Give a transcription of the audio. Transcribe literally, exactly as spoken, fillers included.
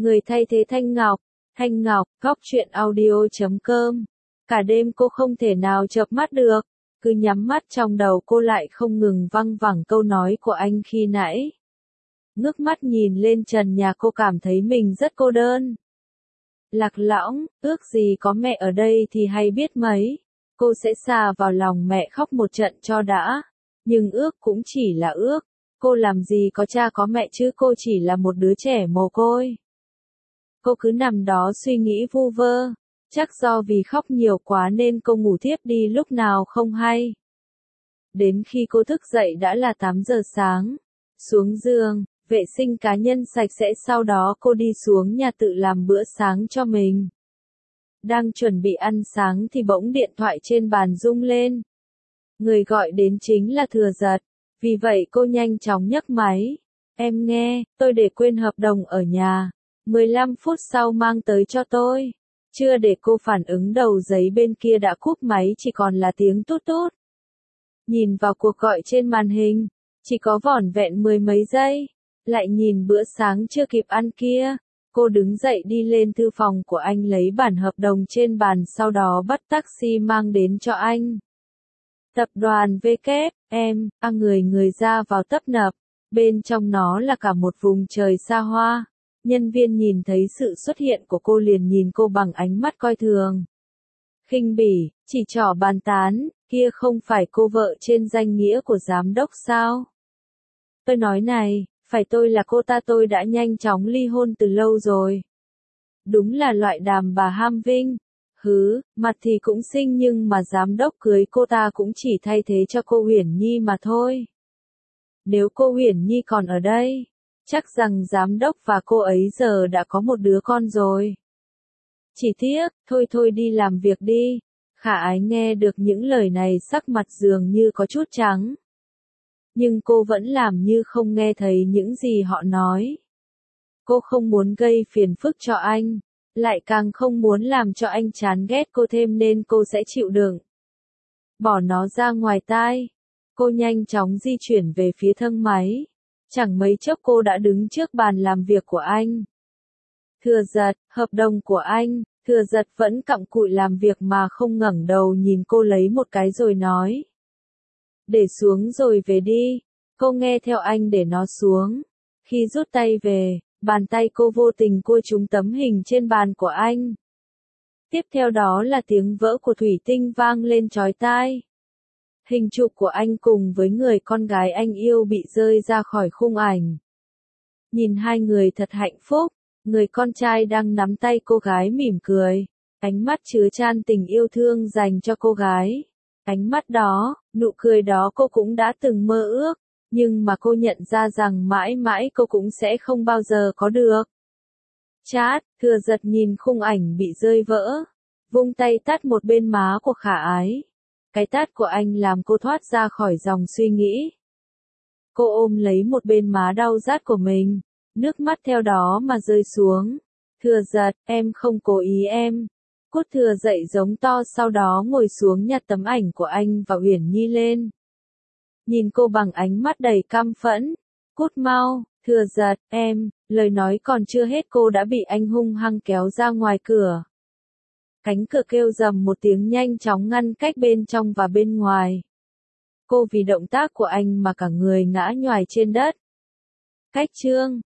Người thay thế Thanh Ngọc. Thanh Ngọc, góc truyện audio chấm com. Cả đêm cô không thể nào chợp mắt được, cứ nhắm mắt trong đầu cô lại không ngừng văng vẳng câu nói của anh khi nãy. Ngước mắt nhìn lên trần nhà cô cảm thấy mình rất cô đơn. Lạc lõng, ước gì có mẹ ở đây thì hay biết mấy. Cô sẽ xà vào lòng mẹ khóc một trận cho đã. Nhưng ước cũng chỉ là ước. Cô làm gì có cha có mẹ chứ, cô chỉ là một đứa trẻ mồ côi. Cô cứ nằm đó suy nghĩ vu vơ. Chắc do vì khóc nhiều quá nên cô ngủ thiếp đi lúc nào không hay. Đến khi cô thức dậy đã là tám giờ sáng. Xuống giường, vệ sinh cá nhân sạch sẽ, sau đó cô đi xuống nhà tự làm bữa sáng cho mình. Đang chuẩn bị ăn sáng thì bỗng điện thoại trên bàn rung lên. Người gọi đến chính là Thừa Giật. Vì vậy cô nhanh chóng nhấc máy. Em nghe, tôi để quên hợp đồng ở nhà. mười lăm phút sau mang tới cho tôi. Chưa để cô phản ứng đầu giấy bên kia đã cúp máy, chỉ còn là tiếng tút tút. Nhìn vào cuộc gọi trên màn hình, chỉ có vỏn vẹn mười mấy giây. Lại nhìn bữa sáng chưa kịp ăn kia. Cô đứng dậy đi lên thư phòng của anh lấy bản hợp đồng trên bàn, sau đó bắt taxi mang đến cho anh. Tập đoàn vê kép em, a người người ra vào tấp nập. Bên trong nó là cả một vùng trời xa hoa. Nhân viên nhìn thấy sự xuất hiện của cô liền nhìn cô bằng ánh mắt coi thường. Khinh bỉ, chỉ trỏ bàn tán, kia không phải cô vợ trên danh nghĩa của giám đốc sao? Tôi nói này, phải tôi là cô ta tôi đã nhanh chóng ly hôn từ lâu rồi. Đúng là loại đàn bà ham vinh. Hứ, mặt thì cũng xinh nhưng mà giám đốc cưới cô ta cũng chỉ thay thế cho cô Uyển Nhi mà thôi. Nếu cô Uyển Nhi còn ở đây, chắc rằng giám đốc và cô ấy giờ đã có một đứa con rồi. Chỉ tiếc, thôi thôi đi làm việc đi. Khả Ái nghe được những lời này sắc mặt dường như có chút trắng. Nhưng cô vẫn làm như không nghe thấy những gì họ nói. Cô không muốn gây phiền phức cho anh, lại càng không muốn làm cho anh chán ghét cô thêm nên cô sẽ chịu đựng. Bỏ nó ra ngoài tai. Cô nhanh chóng di chuyển về phía thang máy. Chẳng mấy chốc cô đã đứng trước bàn làm việc của anh. Thừa Giật, hợp đồng của anh. Thừa Giật vẫn cặm cụi làm việc mà không ngẩng đầu nhìn cô lấy một cái rồi nói. Để xuống rồi về đi. Cô nghe theo anh để nó xuống. Khi rút tay về, bàn tay cô vô tình cua trúng tấm hình trên bàn của anh. Tiếp theo đó là tiếng vỡ của thủy tinh vang lên chói tai. Hình chụp của anh cùng với người con gái anh yêu bị rơi ra khỏi khung ảnh. Nhìn hai người thật hạnh phúc, người con trai đang nắm tay cô gái mỉm cười, ánh mắt chứa chan tình yêu thương dành cho cô gái. Ánh mắt đó, nụ cười đó cô cũng đã từng mơ ước, nhưng mà cô nhận ra rằng mãi mãi cô cũng sẽ không bao giờ có được. Chát, Thừa Giật nhìn khung ảnh bị rơi vỡ, vung tay tát một bên má của Khả Ái. Cái tát của anh làm cô thoát ra khỏi dòng suy nghĩ. Cô ôm lấy một bên má đau rát của mình, nước mắt theo đó mà rơi xuống. Thừa Giật, em không cố ý em. Cút Thừa dậy giống to, sau đó ngồi xuống nhặt tấm ảnh của anh và Uyển Nhi lên. Nhìn cô bằng ánh mắt đầy căm phẫn. Cút mau, Thừa Giật, em, lời nói còn chưa hết cô đã bị anh hung hăng kéo ra ngoài cửa. Cánh cửa kêu rầm một tiếng nhanh chóng ngăn cách bên trong và bên ngoài. Cô vì động tác của anh mà cả người ngã nhoài trên đất. Cách chương